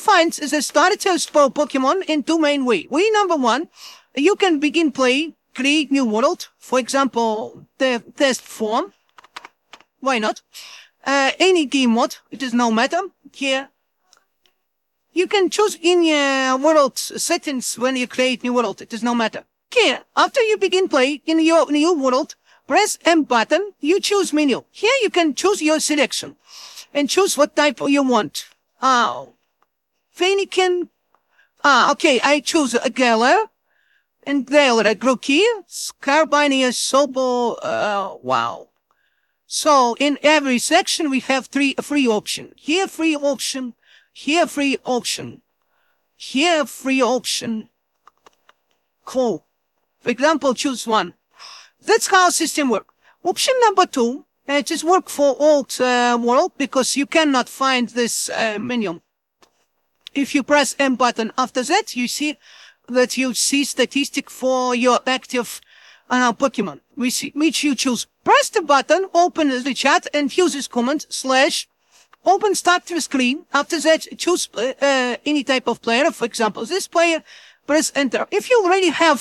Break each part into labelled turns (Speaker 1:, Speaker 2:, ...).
Speaker 1: find the starters for Pokemon in two main ways. Way number one, you can begin play, create new world. For example, the test form. Why not? Any game mode, it is no matter. Here, you can choose in your world settings when you create new world. It is no matter. Here, after you begin play in your new world, press M button, you choose menu. Here you can choose your selection and choose what type you want. Fennekin. Okay, I choose a Galar. And Galar, a Grookey, Scarbinia, Sobo, wow. So in every section we have free option. Here free option. Here free option. Here free option. Cool. For example, choose one. That's how system works. Option number two, it is work for old world because you cannot find this menu. If you press M button after that, you see statistic for your active Pokemon. Which you choose. Press the button, open the chat, and use this command / open starter screen. After that, choose any type of player. For example, this player, press enter. If you already have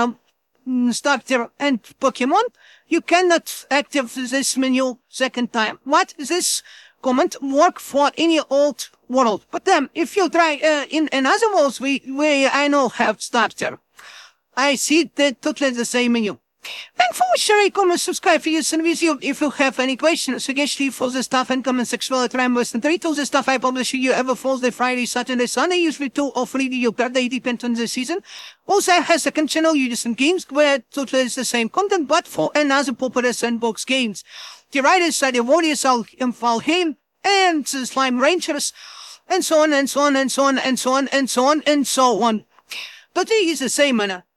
Speaker 1: starter and Pokemon, you cannot activate this menu second time. What? This command work for any old world. But then, if you try in another worlds where I know have starter, I see that totally the same menu. Thanks for sharing, comment, subscribe for this video. If you have any questions, suggestions for the stuff and comment section, I'll try and listen to the stuff I publish you every Thursday, Friday, Saturday, Sunday, usually 2 or 3 videos per day, depends on the season. Also, I have a second channel, Udison Games, where totally is the same content, but for another popular sandbox games. The writers are the Warriors, Valheim, and the Slime Rangers, and so on, and so on, and so on, and so on, and so on, and so on. But it is the same manner.